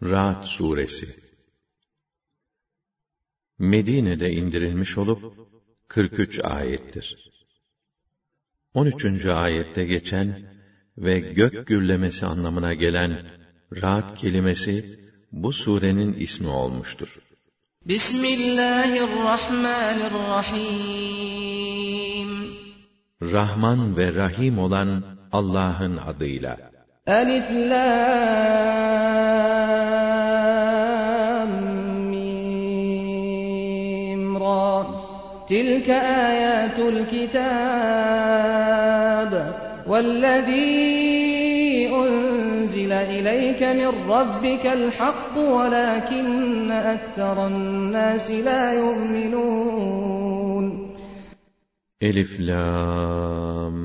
Ra'd suresi Medine'de indirilmiş olup 43 ayettir. 13. ayette geçen ve gök gürlemesi anlamına gelen Ra'd kelimesi bu surenin ismi olmuştur. Bismillahirrahmanirrahim. Rahman ve Rahim olan Allah'ın adıyla. Elif Lam Mim Ra. Tilke ayatul kitab vellezî unzile ileyke min rabbikel hakk velâkinne ektheren nâsi lâ yu'minûn. Elif Lam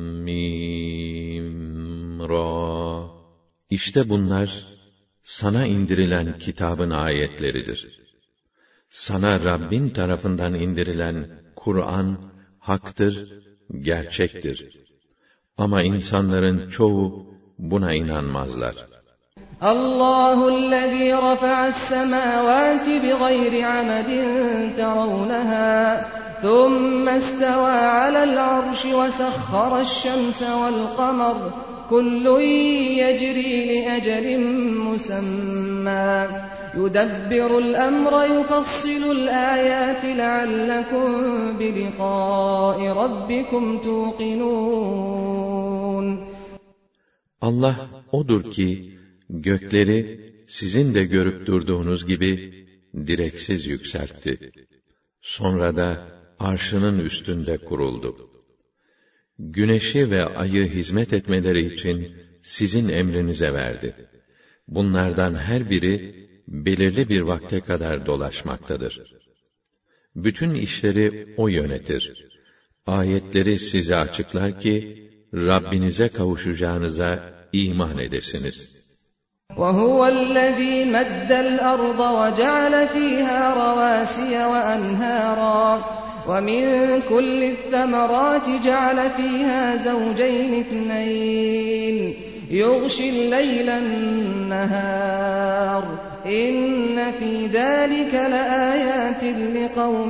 Mim Ra. İşte bunlar sana indirilen kitabın ayetleridir. Sana Rabbin tarafından indirilen Kur'an haktır, gerçektir. Ama insanların çoğu buna inanmazlar. Allahu'llezî rafa'as-semâvâti bighayri amedin teravneha, thumma istevâ alel arşi ve sahharaş-şemse vel-qamar, kullun yecrî li ecelin musemmâ, yudebbiru'l emre yufassilu'l âyâti leallekum biliqâ'i rabbikum tuqinûn. Allah odur ki gökleri sizin de görüp durduğunuz gibi direksiz yükseltti. Sonra da arşının üstünde kuruldu. Güneşi ve ayı hizmet etmeleri için sizin emrinize verdi. Bunlardan her biri belirli bir vakte kadar dolaşmaktadır. Bütün işleri O yönetir. Ayetleri size açıklar ki Rabbinize kavuşacağınıza iman edesiniz. وَهُوَ الَّذ۪ي مَدَّ الْأَرْضَ وَجَعَلَ ف۪يهَا رَوَاسِيَ وَأَنْهَارًا وَمِنْ كُلِّ الثَّمَرَاتِ جَعَلَ ف۪يهَا زَوْجَيْنِ اثْنَيْنِ يُغْشِي اللَّيْلَ النَّهَارَ اِنَّ ف۪ي ذَٰلِكَ لَآيَاتٍ لِقَوْمٍ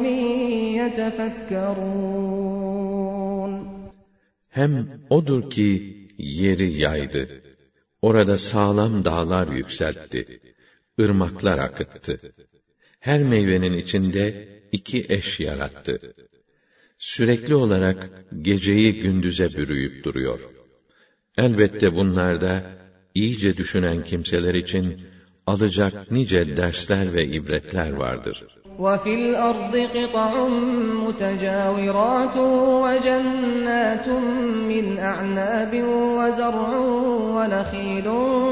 يَتَفَكَّرُونَ. Hem odur ki yeri yaydı. Orada sağlam dağlar yükseltti. Irmaklar akıttı. Her meyvenin içinde 2 eş yarattı. Sürekli olarak geceyi gündüze bürüyüp duruyor. Elbette bunlarda iyice düşünen kimseler için alacak nice dersler ve ibretler vardır. وَفِي الْأَرْضِ قِطَعٌ مُتَجَاوِرَاتٌ وَجَنَّاتٌ مِّنْ أَعْنَابٍ وَزَرْعٌ وَنَخِيلٌ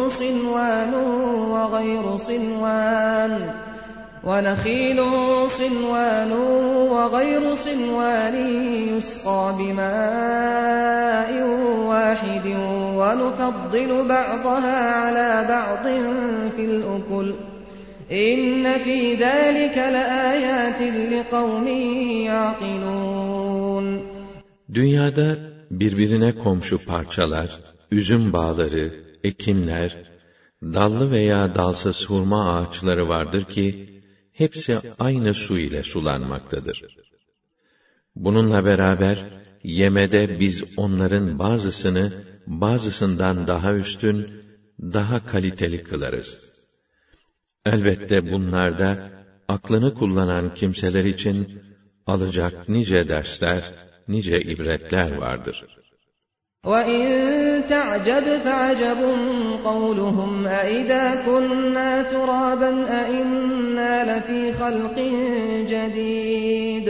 صِنْوَانٌ وَغَيْرُ صِنْوَانٍ يُسْقَىٰ بِمَاءٍ وَاحِدٍ وَنُفَضِّلُ بَعْضَهَا عَلَىٰ بَعْضٍ فِي الْأُكُلِ İnne fî zâlike leâyâtin liqavmin ya'qilûn. Dünyada birbirine komşu parçalar, üzüm bağları, ekinler, dallı veya dalsız hurma ağaçları vardır ki, hepsi aynı su ile sulanmaktadır. Bununla beraber, yemede biz onların bazısını, bazısından daha üstün, daha kaliteli kılarız. Elbette bunlarda, aklını kullanan kimseler için, alacak nice dersler, nice ibretler vardır. وَاِنْ تَعْجَبْ فَعَجَبٌ قَوْلُهُمْ اَاِذَا كُنَّا تُرَابًا اَاِنَّا لَف۪ي خَلْقٍ جَد۪يدٍ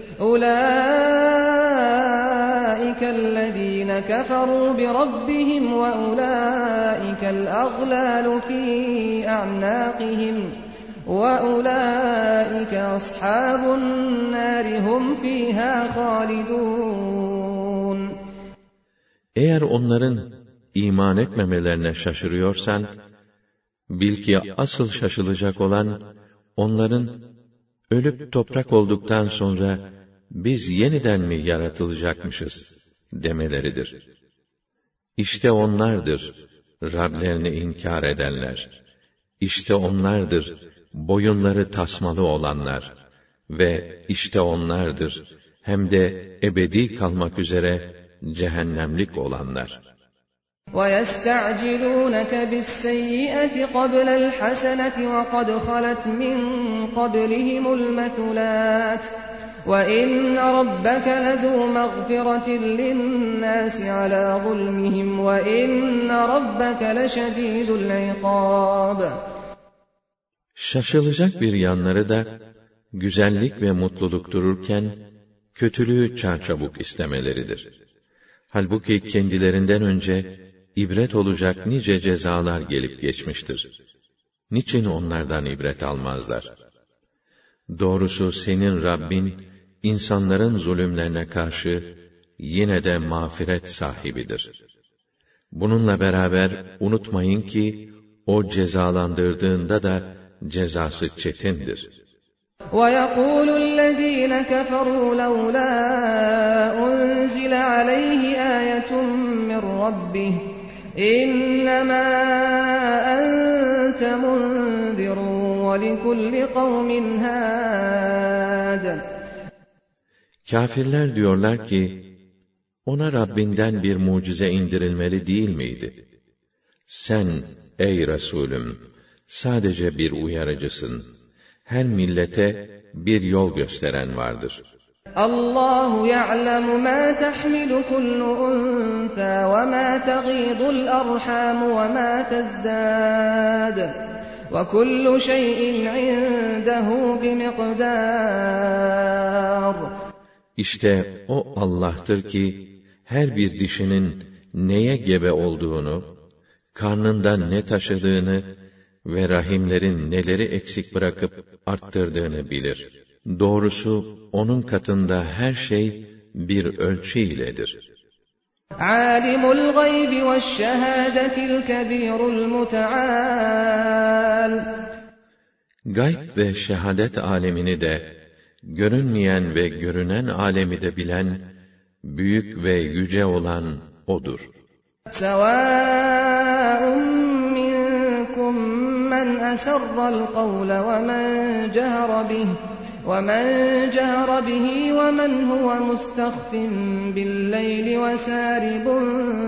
اُولَٰئِكَ الَّذ۪ينَ كَفَرُوا بِرَبِّهِمْ وَاُولَٰئِكَ الْأَغْلَالُ ف۪ي أَعْنَاقِهِمْ وَاُولَٰئِكَ أَصْحَابُ النَّارِ هُمْ ف۪يهَا خَالِدُونَ. Eğer onların iman etmemelerine şaşırıyorsan, bil ki asıl şaşılacak olan, onların ölüp toprak olduktan sonra, biz yeniden mi yaratılacakmışız demeleridir. İşte onlardır Rablerini inkar edenler. İşte onlardır, boyunları tasmalı olanlar ve işte onlardır, hem de ebedi kalmak üzere cehennemlik olanlar. وَيَسْتَعْجِلُونَكَ بِالسَّيِّئَةِ قَبْلَ الْحَسَنَةِ وَقَدْ خَلَتْ مِنْ قَبْلِهِمُ الْمَثُلَاتُ وَإِنَّ رَبَّكَ لَذُو مَغْفِرَةٍ لِلنَّاسِ عَلَى ظُلْمِهِمْ وَإِنَّ رَبَّكَ لَشَدِيدُ الْعِقَابِ. Şaşılacak bir yanları da, güzellik ve mutluluk dururken, kötülüğü çarçabuk istemeleridir. Halbuki kendilerinden önce, ibret olacak nice cezalar gelip geçmiştir. Niçin onlardan ibret almazlar? Doğrusu senin Rabbin, insanların zulümlerine karşı, yine de mağfiret sahibidir. Bununla beraber, unutmayın ki, o cezalandırdığında da, cezası çetindir. وَيَقُولُ الَّذ۪ينَ كَفَرُوا لَوْلَا أُنْزِلَ عَلَيْهِ آيَةٌ مِّنْ رَبِّهِ إِنَّمَا أَنْتَ مُنْذِرٌ وَلِكُلِّ قَوْمٍ هَادٍ. Kâfirler diyorlar ki, ona Rabbinden bir mucize indirilmeli değil miydi? Sen, ey Resulüm, sadece bir uyarıcısın. Her millete bir yol gösteren vardır. Allahu ya'lemu ma tahmilu kullu untha ve ma taghidul arham ve ma tazdad. Ve kullu şeyin 'indehu bimiqdar. İşte o Allah'tır ki her bir dişinin neye gebe olduğunu, karnından ne taşıdığını ve rahimlerin neleri eksik bırakıp arttırdığını bilir. Doğrusu onun katında her şey bir ölçü iledir. Alimul gaybi veşşehâdetil kebîrul muteâl. Gayb ve şehadet alemini de, görünmeyen ve görünen alemi de bilen, büyük ve yüce olan O'dur. Sevâun minkum men eserra'l kavle ve men cehre bihi ve men huve mustahfin billeyli ve sâribun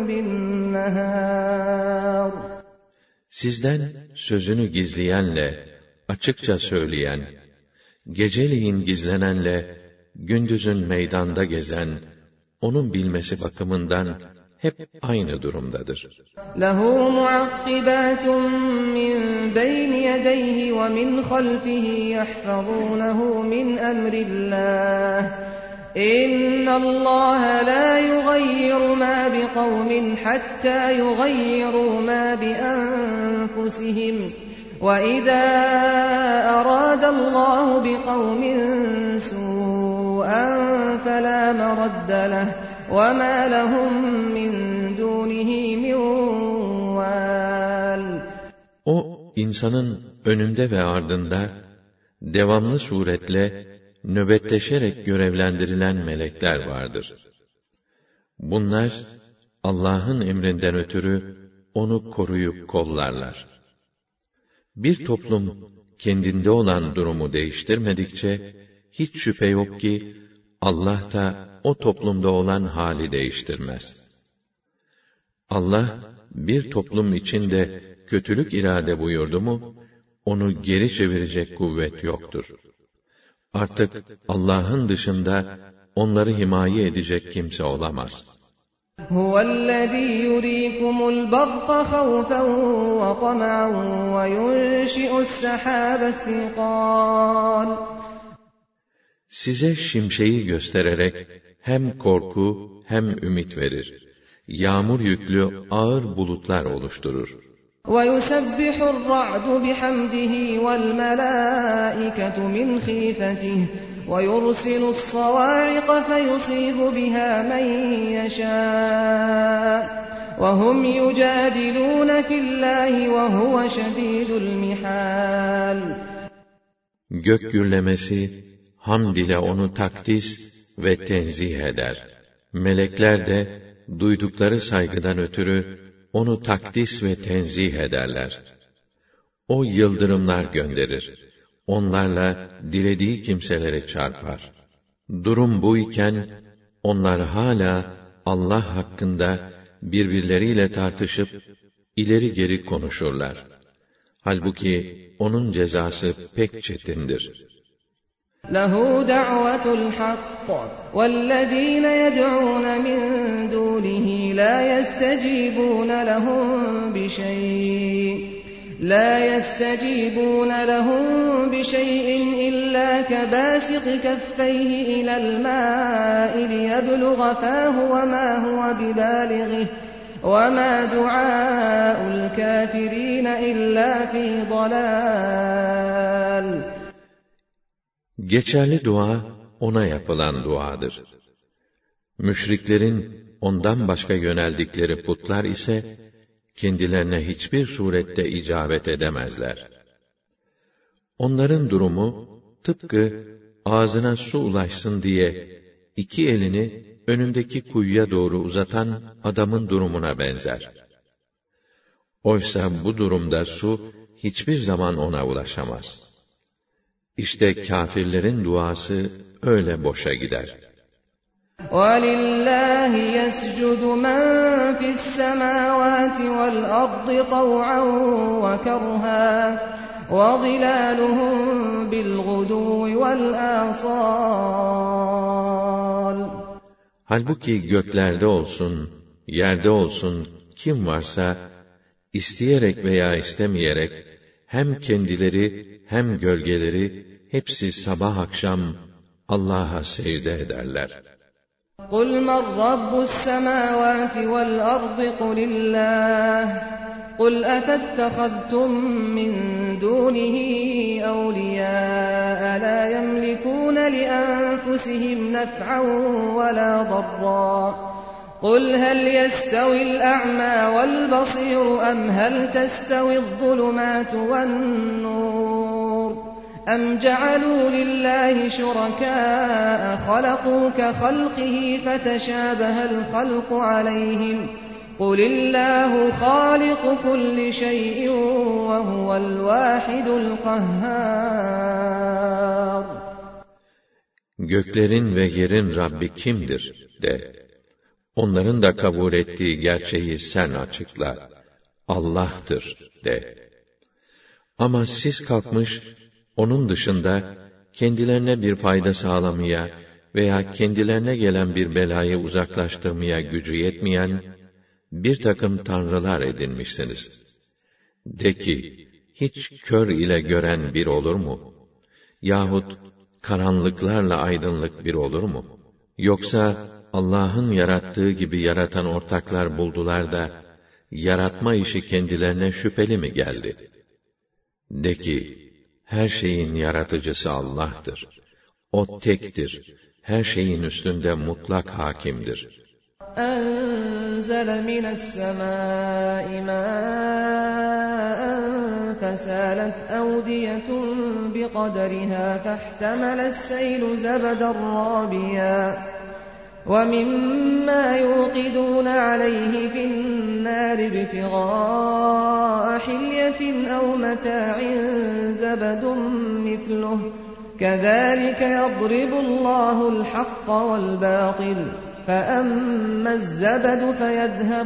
binnehâr. Sizden sözünü gizleyenle, açıkça söyleyen, geceliğin gizlenenle, gündüzün meydanda gezen, onun bilmesi bakımından hep aynı durumdadır. Lehu muakkibatun min beyni yedeyhi ve min halfihi yahfazunehu min emrillah. İnnallâhe lâ yugayyiru mâ biqavmin hattâ yugayyiru mâ bi enfusihim. وَإِذَا أَرَادَ اللّٰهُ بِقَوْمٍ سُوءًا فَلَا مَرَدَّ لَهُ وَمَا لَهُمْ مِنْ دُونِهِ مِنْ وَالٍ. O, insanın önünde ve ardında, devamlı suretle, nöbetleşerek görevlendirilen melekler vardır. Bunlar, Allah'ın emrinden ötürü, onu koruyup kollarlar. Bir toplum, kendinde olan durumu değiştirmedikçe, hiç şüphe yok ki, Allah da o toplumda olan hali değiştirmez. Allah, bir toplum içinde kötülük irade buyurdu mu, onu geri çevirecek kuvvet yoktur. Artık Allah'ın dışında, onları himaye edecek kimse olamaz. هُوَ الَّذ۪ي يُر۪يكُمُ الْبَرْقَ خَوْفًا وَطَمَعًا وَيُنْشِئُ السَّحَابَ الثِّقَالَ. Size şimşeği göstererek hem korku hem ümit verir. Yağmur yüklü ağır bulutlar oluşturur. وَيُسَبِّحُ الرَّعْدُ بِحَمْدِهِ وَالْمَلَائِكَةُ مِنْ خِيفَتِهِ وَيُرْسِلُ الصَّوَاعِقَ فَيُصِيبُ بِهَا مَنْ يَشَاءُ وَهُمْ يُجَادِلُونَ فِي اللّٰهِ وَهُوَ شَد۪يدُ الْمِحَالِ. Gök gürlemesi, hamd ile onu takdis ve tenzih eder. Melekler de, duydukları saygıdan ötürü, onu takdis ve tenzih ederler. O yıldırımlar gönderir. Onlarla dilediği kimseleri çarpar. Durum bu iken, onlar hala Allah hakkında birbirleriyle tartışıp, ileri geri konuşurlar. Halbuki onun cezası pek çetindir. لَهُ دَعْوَةُ الْحَقِّ وَالَّذ۪ينَ يَدْعُونَ مِنْ دُونِهِ لَا يَسْتَجِيبُونَ لَهُمْ بِشَيْءٍ إِلَّا كَبَاسِطِ كَفَّيْهِ إِلَى الْمَاءِ لِيَبْلُغَ فَاهُ وَمَا هُوَ بِبَالِغِهِ وَمَا دُعَاءُ الْكَافِرِينَ إِلَّا فِي ضَلَالٍ. Geçerli dua, ona yapılan duadır. Müşriklerin ondan başka yöneldikleri putlar ise, kendilerine hiçbir surette icabet edemezler. Onların durumu, tıpkı ağzına su ulaşsın diye, iki elini önündeki kuyuya doğru uzatan adamın durumuna benzer. Oysa bu durumda su, hiçbir zaman ona ulaşamaz. İşte kâfirlerin duası öyle boşa gider. وَلِلَّهِ يَسْجُدُ مَنْ فِي السَّمَاوَاتِ وَالْأَرْضِ طَوْعًا وَكَرْهًا وَظِلَالُهُمْ بِالْغُدُوِّ وَالْآصَالِ. Halbuki göklerde olsun, yerde olsun kim varsa, isteyerek veya istemeyerek, hem kendileri hem gölgeleri, hepsi sabah akşam Allah'a secde ederler. قُلْ مَنْ رَبُّ السَّمَاوَاتِ وَالْأَرْضِ قُلِ اللّٰهُ قُلْ أَفَاتَّخَذْتُمْ مِنْ دُونِهِ أَوْلِيَاءَ لَا يَمْلِكُونَ لِأَنفُسِهِمْ نَفْعًا وَلَا ضَرًّا قُلْ هَلْ يَسْتَوِي الْأَعْمَى وَالْبَصِيرُ أَمْ هَلْ تَسْتَوِي الظُّلُمَاتُ وَالنُّورُ أَمْ جَعَلُوا لِلَّهِ شُرَكَاءَ خَلَقُوا كَخَلْقِهِ فَتَشَابَهَ الْخَلْقُ عَلَيْهِمْ قُلِ اللّٰهُ خَالِقُ كُلِّ شَيْءٍ وَهُوَ الْوَاحِدُ الْقَهَّارُ. Göklerin ve yerin Rabbi kimdir de, onların da kabul ettiği gerçeği sen açıkla. Allah'tır de. Ama siz kalkmış, onun dışında kendilerine bir fayda sağlamaya veya kendilerine gelen bir belayı uzaklaştırmaya gücü yetmeyen bir takım tanrılar edinmişsiniz. De ki, hiç kör ile gören bir olur mu? Yahut karanlıklarla aydınlık bir olur mu? Yoksa Allah'ın yarattığı gibi yaratan ortaklar buldular da, yaratma işi kendilerine şüpheli mi geldi? De ki, her şeyin yaratıcısı Allah'tır. O tektir, her şeyin üstünde mutlak hakimdir. أَنزَلَ مِنَ السَّمَاءِ مَاءً فَسَالَتْ أَوْدِيَةٌ بِقَدَرِهَا فَاحْتَمَلَ السَّيْلُ زَبَدًا رَّابِيًا وَمِمَّا يُوقِدُونَ عَلَيْهِ فِي النَّارِ ابْتِغَاءَ حِلْيَةٍ أَوْ مَتَاعٍ زَبَدٌ مِثْلُهُ كَذَلِكَ يَضْرِبُ اللَّهُ الْحَقَّ وَالْبَاطِلَ فَأَمَّا الزَّبَدُ فَيَذْهَبُ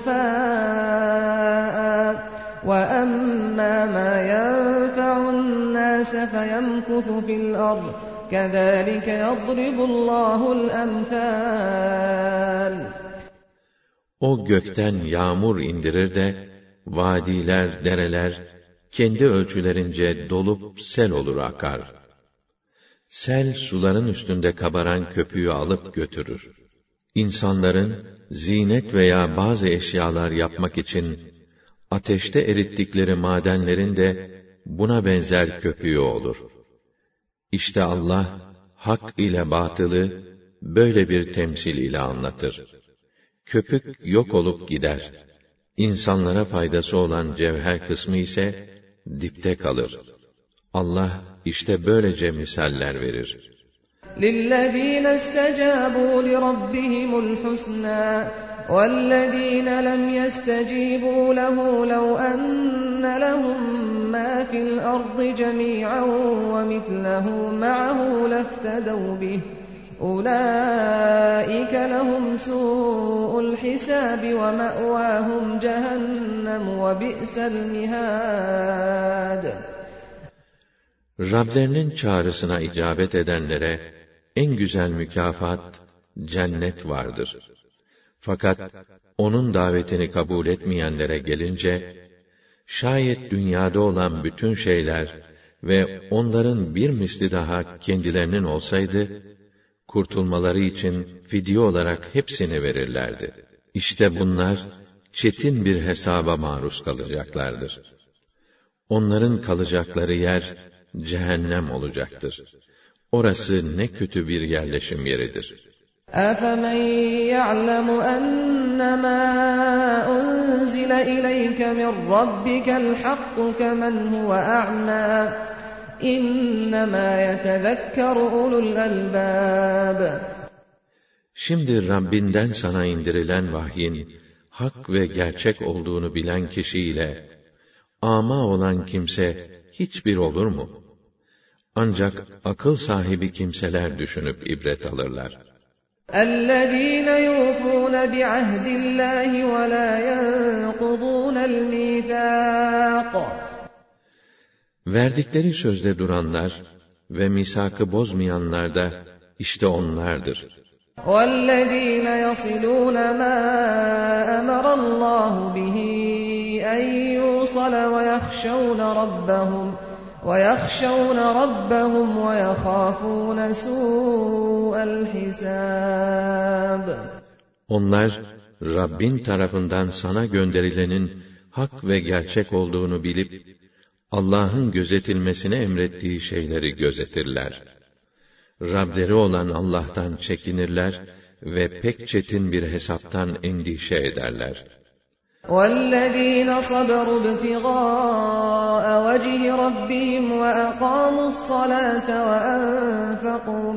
جُفَاءً وَأَمَّا مَا يَنفَعُ النَّاسَ فَيَمْكُثُ فِي الْأَرْضِ كَذَلِكَ يَضْرِبُ اللّٰهُ الْأَمْثَالَ. O gökten yağmur indirir de, vadiler, dereler, kendi ölçülerince dolup sel olur akar. Sel, suların üstünde kabaran köpüğü alıp götürür. İnsanların, zinet veya bazı eşyalar yapmak için, ateşte erittikleri madenlerin de, buna benzer köpüğü olur. İşte Allah, hak ile batılı, böyle bir temsil ile anlatır. Köpük yok olup gider. İnsanlara faydası olan cevher kısmı ise, dipte kalır. Allah, işte böylece misaller verir. لِلَّذ۪ينَ اسْتَجَابُوا لِرَبِّهِمُ الْحُسْنَى وَالَّذ۪ينَ لَمْ يَسْتَجِيبُوا لَهُ لَوْ أَنَّ لَهُمْ مَا فِي الْأَرْضِ جَمِيعًا وَمِثْلَهُ مَعَهُ لَافْتَدَوْا بِهِ أُولَٰئِكَ لَهُمْ سُوءُ الْحِسَابِ وَمَأْوَاهُمْ جَهَنَّمُ وَبِئْسَ الْمِهَادُ. Rablerinin çağrısına icabet edenlere en güzel mükafat cennet vardır. Fakat onun davetini kabul etmeyenlere gelince, şayet dünyada olan bütün şeyler ve onların bir misli daha kendilerinin olsaydı, kurtulmaları için fidye olarak hepsini verirlerdi. İşte bunlar çetin bir hesaba maruz kalacaklardır. Onların kalacakları yer cehennem olacaktır. Orası ne kötü bir yerleşim yeridir. أَفَمَنْ يَعْلَمُ أَنَّمَا أُنْزِلَ إِلَيْكَ مِنْ رَبِّكَ الْحَقُّ كَمَنْ هُوَ أَعْمَى إِنَّمَا يَتَذَكَّرُ أُولُو الْأَلْبَابِ. Şimdi Rabbinden sana indirilen vahyin hak ve gerçek olduğunu bilen kişiyle âmâ olan kimse hiçbir olur mu? Ancak akıl sahibi kimseler düşünüp ibret alırlar. اَلَّذ۪ينَ يُوفُونَ بِعَهْدِ اللّٰهِ وَلَا يَنْقُضُونَ الْمِيثَاقَ. Verdikleri sözde duranlar ve misakı bozmayanlar da işte onlardır. وَالَّذ۪ينَ يَصِلُونَ مَا أَمَرَ اللّٰهُ بِهِ أَنْ يُوصَلَ وَيَخْشَوْنَ رَبَّهُمْ وَيَخَافُونَ سُوءَ الْحِسَابِ. Onlar, Rabbin tarafından sana gönderilenin hak ve gerçek olduğunu bilip, Allah'ın gözetilmesini emrettiği şeyleri gözetirler. Rableri olan Allah'tan çekinirler ve pek çetin bir hesaptan endişe ederler. وَالَّذ۪ينَ صَبَرُوا ابْتِغَاءَ وَجْهِ رَبِّهِمْ وَأَقَامُوا الصَّلَاةَ وَأَنفَقُوا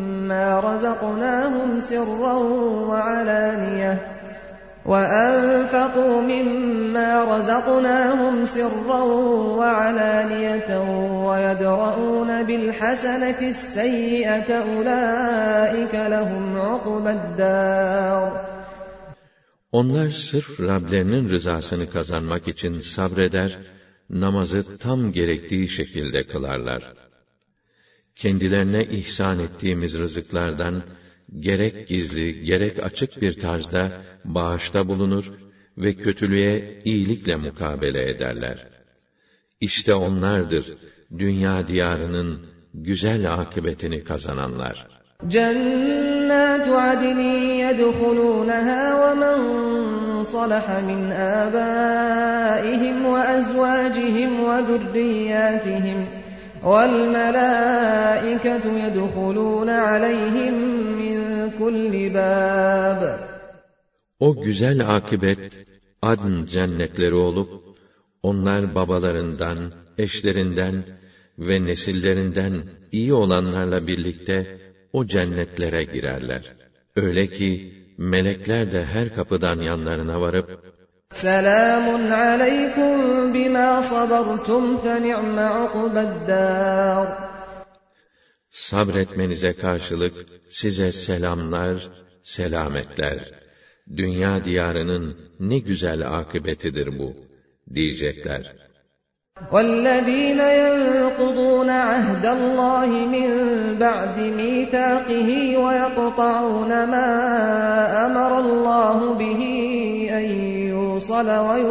مِمَّا رَزَقْنَاهُمْ سِرًّا وَعَلَانِيَةً وَيَدْرَءُونَ بِالْحَسَنَةِ السَّيِّئَةَ أُولَٰئِكَ لَهُمْ عُقْبَى الدَّارِ. Onlar sırf Rablerinin rızasını kazanmak için sabreder, namazı tam gerektiği şekilde kılarlar. Kendilerine ihsan ettiğimiz rızıklardan, gerek gizli, gerek açık bir tarzda bağışta bulunur ve kötülüğe iyilikle mukabele ederler. İşte onlardır, dünya diyarının güzel akıbetini kazananlar. جَنَّاتُ عَدْنٍ يَدْخُلُونَهَا وَمَنْ صَلَحَ مِنْ آبَائِهِمْ وَأَزْوَاجِهِمْ وَذُرِّيَّاتِهِمْ وَالْمَلَائِكَةُ يَدْخُلُونَ عَلَيْهِمْ مِنْ كُلِّ بَابٍ. O güzel akıbet, adn cennetleri olup, onlar babalarından, eşlerinden ve nesillerinden iyi olanlarla birlikte o cennetlere girerler. Öyle ki, melekler de her kapıdan yanlarına varıp, سَلَامٌ عَلَيْكُمْ بِمَا صَبَرْتُمْ فَنِعْمَ عُقْبَى الدَّارِ. Sabretmenize karşılık size selamlar, selametler. Dünya diyarının ne güzel akıbetidir bu, diyecekler. وَالَّذ۪ينَ يَنْقُضُونَ عَهْدَ اللّٰهِ مِنْ بَعْدِ مِيثَاقِهِ وَيَقْطَعُونَ مَا أَمَرَ اللّٰهُ بِهِ أَنْ يُوصَلَ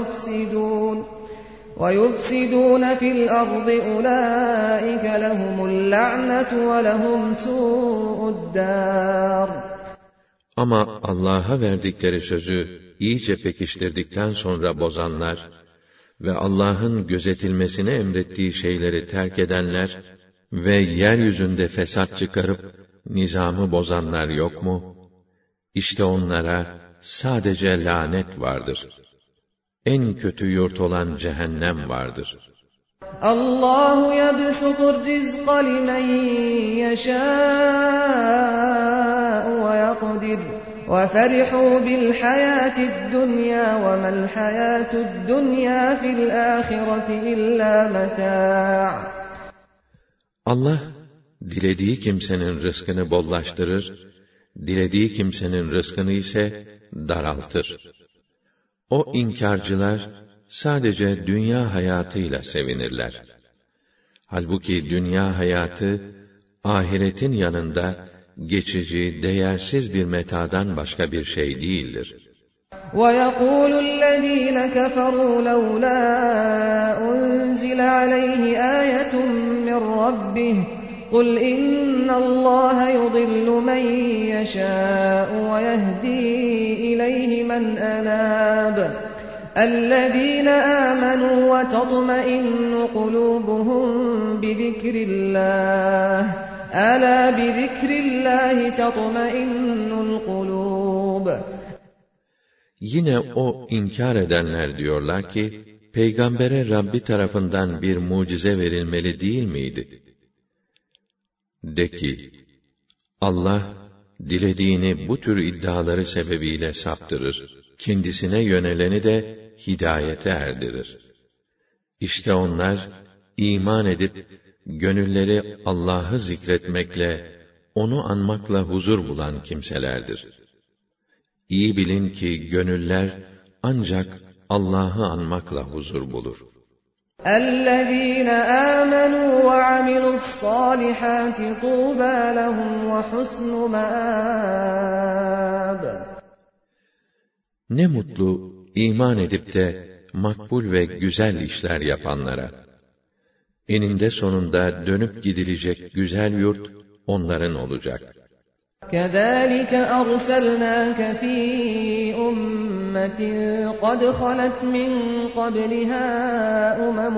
وَيُفْسِدُونَ فِي الْأَرْضِ أُولَٰئِكَ لَهُمُ اللَّعْنَةُ وَلَهُمْ سُوءُ الدَّارِ. Ama Allah'a verdikleri sözü iyice pekiştirdikten sonra bozanlar ve Allah'ın gözetilmesini emrettiği şeyleri terk edenler ve yeryüzünde fesat çıkarıp nizamı bozanlar yok mu? İşte onlara sadece lanet vardır. En kötü yurt olan cehennem vardır. Allahu yebsutur rizqa limen yeşâ'u ve yakdir وَفَرِحُوا بِالْحَيَاةِ الدُّنْيَا وَمَا الْحَيَاةُ الدُّنْيَا فِي الْآخِرَةِ إِلَّا مَتَاعٌ. Allah, dilediği kimsenin rızkını bollaştırır, dilediği kimsenin rızkını ise daraltır. O inkârcılar, sadece dünya hayatıyla sevinirler. Halbuki dünya hayatı, ahiretin yanında, geçici, değersiz bir metadan başka bir şey değildir. وَيَقُولُ الَّذ۪ينَ كَفَرُوا لَوْلَا أُنْزِلَ عَلَيْهِ آيَةٌ مِّنْ رَبِّهِ قُلْ إِنَّ اللّٰهَ يُضِلُّ مَنْ يَشَاءُ وَيَهْدِي إِلَيْهِ مَنْ أَنَابَ الَّذ۪ينَ آمَنُوا وَتَطْمَئِنُّ قُلُوبُهُمْ بِذِكْرِ اللّٰهِ أَلَا بِذِكْرِ اللّٰهِ تَطْمَئِنُّ الْقُلُوبُ. Yine o inkar edenler diyorlar ki, Peygambere Rabbi tarafından bir mucize verilmeli değil miydi? De ki, Allah, dilediğini bu tür iddiaları sebebiyle saptırır, kendisine yöneleni de hidayete erdirir. İşte onlar, iman edip, gönülleri Allah'ı zikretmekle, onu anmakla huzur bulan kimselerdir. İyi bilin ki gönüller ancak Allah'ı anmakla huzur bulur. اَلَّذ۪ينَ آمَنُوا وَعَمِلُوا الصَّالِحَاتِ طُوبَى لَهُمْ وَحُسْنُ مَآبٍ. Ne mutlu iman edip de makbul ve güzel işler yapanlara. Eninde sonunda dönüp gidilecek güzel yurt onların olacak. كَذَٰلِكَ أَرْسَلْنَاكَ فِي أُمَّةٍ قَدْ خَلَتْ مِنْ قَبْلِهَا أُمَمٌ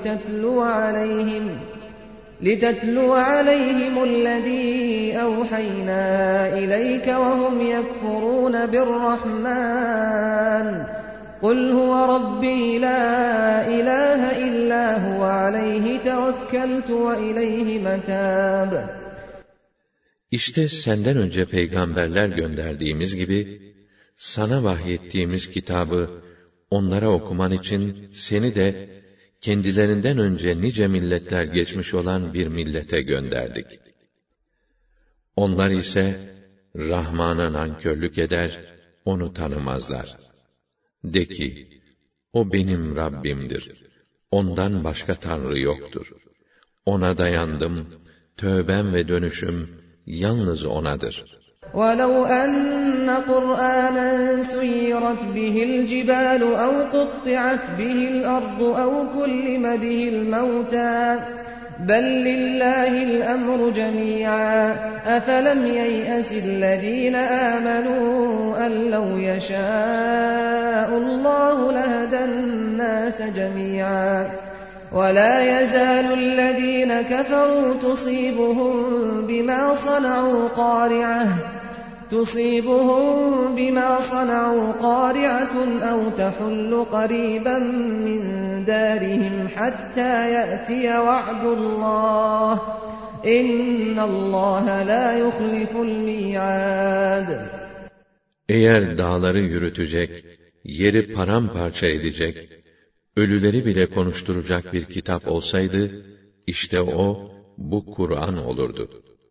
لِتَتْلُوَ عَلَيْهِمُ الَّذ۪ي أَوْحَيْنَا إِلَيْكَ وَهُمْ يَكْفُرُونَ بِالرَّحْمَنِ قُلْ هُوَ رَبِّي لَا إِلَٰهَ إِلَّا هُوَ عَلَيْهِ تَوَكَّلْتُ وَإِلَيْهِ مَتَابِ. İşte senden önce peygamberler gönderdiğimiz gibi, sana vahyettiğimiz kitabı onlara okuman için seni de kendilerinden önce nice milletler geçmiş olan bir millete gönderdik. Onlar ise Rahman'a nankörlük eder, onu tanımazlar. De ki, o benim Rabbimdir. Ondan başka Tanrı yoktur. Ona dayandım, tövbem ve dönüşüm yalnız O'nadır. وَلَوْ أَنَّ قُرْآنًا سُيِّرَتْ بِهِ الْجِبَالُ أَوْ قُطِّعَتْ بِهِ الْأَرْضُ أَوْ كُلِّمَ بِهِ الْمَوْتَى بَلْ لِلَّهِ الْأَمْرُ جَمِيعًا أَفَلَمْ يَيْأَسِ الَّذ۪ينَ آمَنُوا أَنْ لَوْ يَشَاءُ اللّٰهُ لَهَدَى النَّاسَ جَمِيعًا وَلَا يَزَالُ الَّذ۪ينَ كَفَرُوا تُصِيبُهُم بِمَا صَنَعُوا قَارِعَةٌ أَوْ تَحُلُّ قَرِيبًا مِّن دَارِهِمْ حَتَّى يَأْتِيَ وَعْدُ اللّٰهِ إِنَّ اللّٰهَ لَا يُخْلِفُ الْمِيعَادَ. Eğer dağları yürütecek, yeri paramparça edecek, ölüleri bile konuşturacak bir kitap olsaydı, işte o, bu Kur'an olurdu.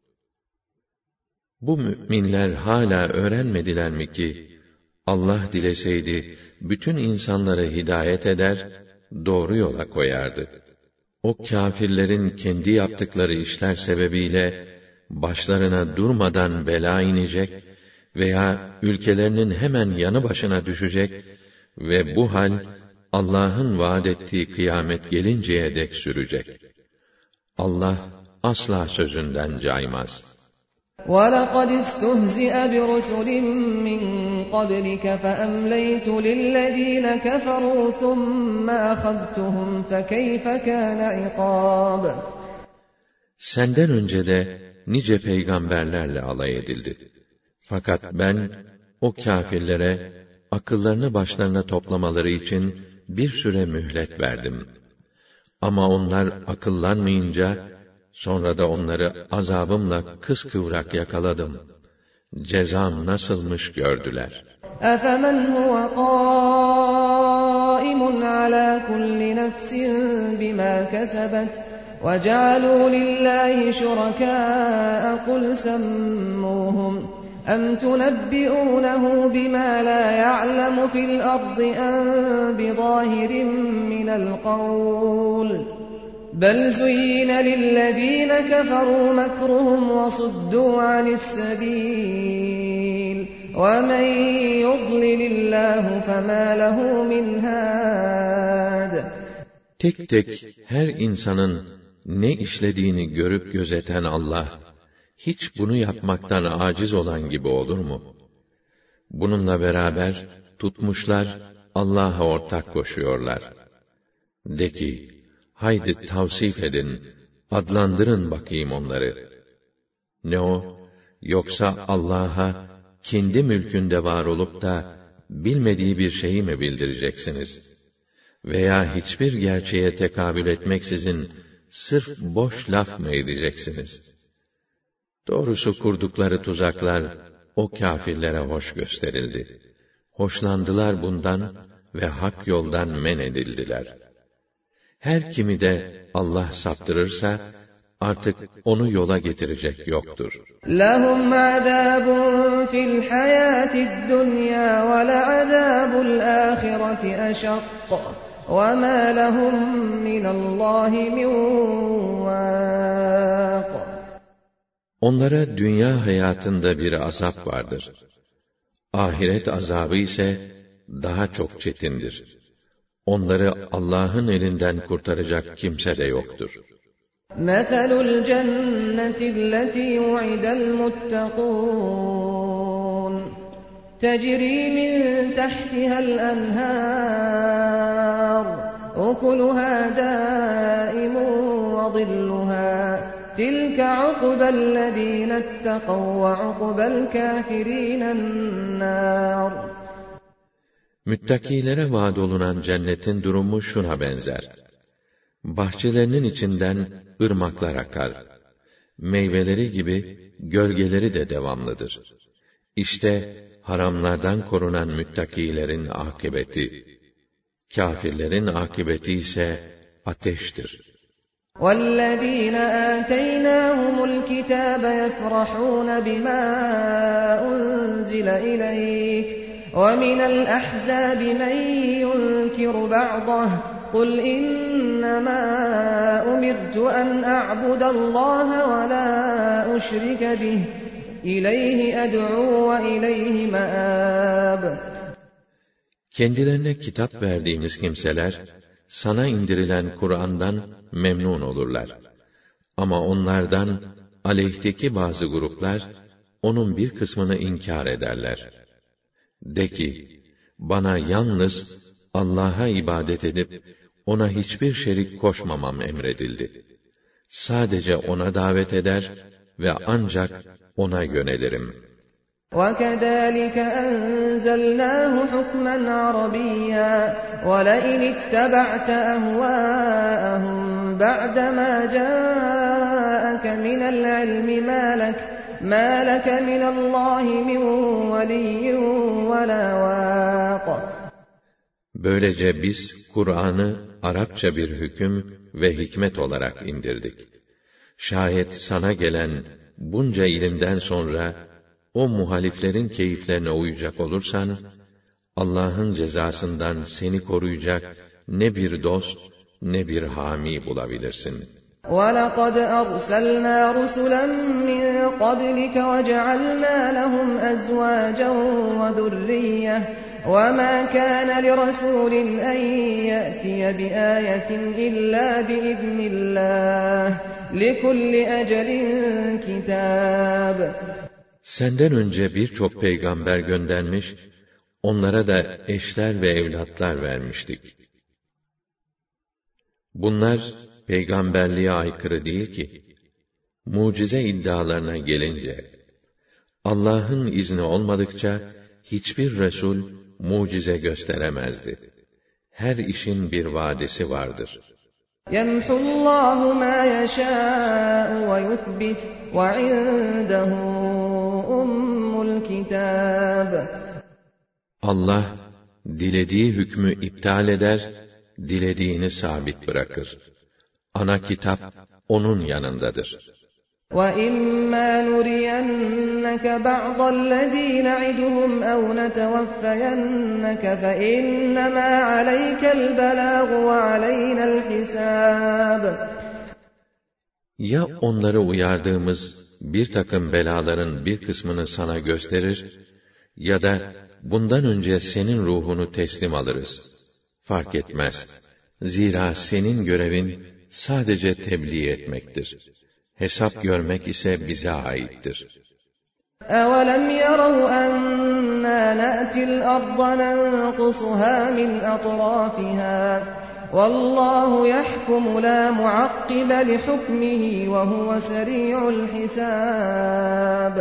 Bu müminler hala öğrenmediler mi ki, Allah dileseydi, bütün insanları hidayet eder, doğru yola koyardı. O kâfirlerin kendi yaptıkları işler sebebiyle, başlarına durmadan bela inecek veya ülkelerinin hemen yanı başına düşecek ve bu hal, Allah'ın vaad ettiği kıyamet gelinceye dek sürecek. Allah asla sözünden caymaz. وَلَقَدِ اسْتُهْزِئَ بِرُسُلٍ مِّن قَبْلِكَ فَأَمْلَيْتُ لِلَّذ۪ينَ كَفَرُوا ثُمَّ أَخَذْتُهُمْ فَكَيْفَ كَانَ عِقَابِ. Senden önce de nice peygamberlerle alay edildi. Fakat ben o kâfirlere akıllarını başlarına toplamaları için bir süre mühlet verdim. Ama onlar akıllanmayınca, sonra da onları azabımla kıskıvrak yakaladım. cezam nasılmış gördüler. أَفَمَنْ هُوَ قَائِمٌ عَلَى كُلِّ نَفْسٍ بِمَا كَسَبَتْ وَجَعَلُوا لِلَّهِ شُرَكَاءَ قُلْ سَمُّوهُمْ أَمْ تُنَبِّئُونَهُ بِمَا لَا يَعْلَمُ فِي الْأَرْضِ أَمْ بِظَاهِرٍ مِّنَ الْقَوْلِ بَلْ زُيِّنَ لِلَّذِينَ كَفَرُوا مَكْرُهُمْ وَصُدُّوا عَنِ السَّبِيلِ وَمَنْ يُضْلِلِ اللّٰهُ فَمَا لَهُ مِنْ هَادٍ. Tek tek her insanın ne işlediğini görüp gözeten Allah, hiç bunu yapmaktan aciz olan gibi olur mu? Bununla beraber tutmuşlar, Allah'a ortak koşuyorlar. De ki, haydi tavsif edin, adlandırın bakayım onları. Ne o? Yoksa Allah'a kendi mülkünde var olup da bilmediği bir şeyi mi bildireceksiniz? Veya hiçbir gerçeğe tekabül etmeksizin sırf boş laf mı edeceksiniz? Doğrusu kurdukları tuzaklar o kâfirlere hoş gösterildi. Hoşlandılar bundan ve hak yoldan men edildiler. Her kimi de Allah saptırırsa artık onu yola getirecek yoktur. لَهُمْ عَذَابٌ فِي الْحَيَاةِ الدُّنْيَا وَلَعَذَابُ الْآخِرَةِ أَشَقُّ وَمَا لَهُمْ مِنَ اللّٰهِ مِنْ وَاقٍ. Onlara dünya hayatında bir azap vardır. Ahiret azabı ise daha çok çetindir. Onları Allah'ın elinden kurtaracak kimse de yoktur. مَثَلُ الْجَنَّةِ الَّتِي وُعِدَ الْمُتَّقُونَ تَجْرِي مِنْ تَحْتِهَا الْأَنْهَارُ أُكُلُهَا دَائِمٌ وَظِلُّهَا تِلْكَ عُقْبَى الَّذِينَ اتَّقَوْا وَعُقْبَى الْكَافِرِينَ النَّارُ. Müttakilere vaad olunan cennetin durumu şuna benzer. Bahçelerinin içinden ırmaklar akar. Meyveleri gibi gölgeleri de devamlıdır. İşte haramlardan korunan müttakilerin akıbeti. Kâfirlerin akıbeti ise ateştir. وَالَّذِينَ آتَيْنَاهُمُ الْكِتَابَ يَفْرَحُونَ بِمَا أُنْزِلَ إِلَيْكَ وَمِنَ الْأَحْزَابِ مَنْ يُنْكِرُ بَعْضَهُ قُلْ إِنَّمَا أُمِرْتُ أَنْ أَعْبُدَ اللّٰهَ وَلَا أُشْرِكَ بِهِ إِلَيْهِ أَدْعُو وَإِلَيْهِ مَآبِ. Kendilerine kitap verdiğimiz kimseler, sana indirilen Kur'an'dan memnun olurlar. Ama onlardan aleyhteki bazı gruplar, onun bir kısmını inkar ederler. De ki, bana yalnız Allah'a ibadet edip, ona hiçbir şerik koşmamam emredildi. Sadece ona davet eder ve ancak ona yönelirim. وَكَذَٰلِكَ أَنزَلْنَاهُ حُكْمًا عَرَبِيًّا وَلَئِنِ اتَّبَعْتَ أَهْوَاءَهُمْ بَعْدَمَا جَاءَكَ مِنَ الْعِلْمِ مَا لَكَ مِنَ اللّٰهِ مِنْ وَلِيٍّ وَلَا وَاقٍ. Böylece biz Kur'an'ı Arapça bir hüküm ve hikmet olarak indirdik. Şayet sana gelen bunca ilimden sonra o muhaliflerin keyiflerine uyacak olursan, Allah'ın cezasından seni koruyacak ne bir dost ne bir hami bulabilirsin. وَلَقَدْ أَرْسَلْنَا رُسُلًا مِّن قَبْلِكَ وَجَعَلْنَا لَهُمْ أَزْوَاجًا وَذُرِّيَّةً وَمَا كَانَ لِرَسُولٍ أَن يَأْتِيَ بِآيَةٍ إِلَّا بِإِذْنِ اللّٰهِ لِكُلِّ أَجَلٍ كِتَابٌ. Senden önce birçok peygamber göndermiş, onlara da eşler ve evlatlar vermiştik. Bunlar peygamberliğe aykırı değil ki. Mucize iddialarına gelince, Allah'ın izni olmadıkça hiçbir Resul mucize gösteremezdi. Her işin bir vadesi vardır. يَمْحُ اللّٰهُ مَا يَشَاءُ وَيُثْبِتُ وَعِندَهُ أُمُّ الكتاب. Allah dilediği hükmü iptal eder, dilediğini sabit bırakır. Ana kitap onun yanındadır. وَإِمَّا نُرِيَنَّكَ بَعْضَ الَّذ۪ي نَعِدُهُمْ اَوْ نَتَوَفَّيَنَّكَ فَاِنَّمَا عَلَيْكَ الْبَلَاغُ وَعَلَيْنَا الْحِسَابُ. Ya onları uyardığımız bir takım belaların bir kısmını sana gösterir ya da bundan önce senin ruhunu teslim alırız. Fark etmez. Zira senin görevin sadece tebliğ etmektir. Hesap görmek ise bize aittir. أَوَلَمْ يَرَوْا أَنَّا نَأْتِي الْأَرْضَ نَنقُصُهَا مِنْ أَطْرَافِهَا وَاللّٰهُ يَحْكُمُ لَا مُعَقِّبَ لِحُكْمِهِ وَهُوَ سَرِيعُ الْحِسَابِ.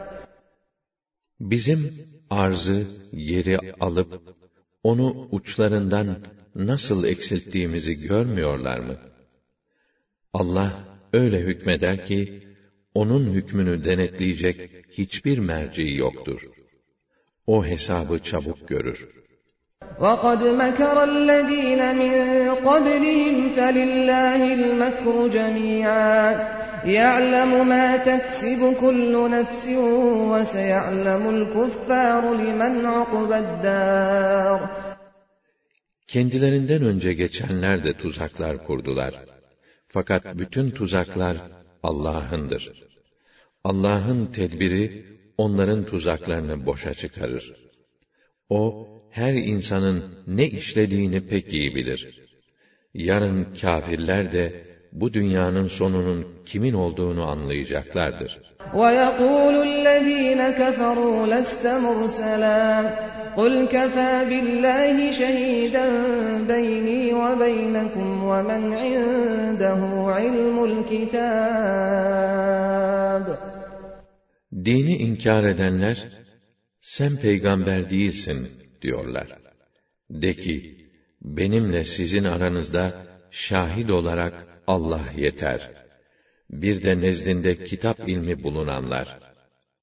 Bizim arzı, yeri alıp, onu uçlarından nasıl eksilttiğimizi görmüyorlar mı? Allah öyle hükmeder ki, onun hükmünü denetleyecek hiçbir merci yoktur. O hesabı çabuk görür. وَقَدْ مَكَرَ الَّذ۪ينَ مِنْ قَبْلِهِمْ فَلِلَّهِ الْمَكْرُ جَمِيعًا يَعْلَمُ مَا تَكْسِبُ كُلُّ نَفْسٍ وَسَيَعْلَمُ الْكُفَّارُ لِمَنْ عُقْبَى الدَّارِ. Kendilerinden önce geçenler de tuzaklar kurdular. Fakat bütün tuzaklar Allah'ındır. Allah'ın tedbiri onların tuzaklarını boşa çıkarır. O, her insanın ne işlediğini pek iyi bilir. Yarın kâfirler de bu dünyanın sonunun kimin olduğunu anlayacaklardır. وَيَقُولُ الَّذ۪ينَ كَفَرُوا لَسْتَ مُرْسَلًا قُلْ كَفَى بِاللّٰهِ شَهِيدًا بَيْنِي وَبَيْنَكُمْ وَمَنْ عِنْدَهُ عِلْمُ الْكِتَابِ. Dini inkar edenler, sen peygamber değilsin diyorlar. De ki, benimle sizin aranızda şahit olarak Allah yeter. Bir de nezdinde kitap ilmi bulunanlar.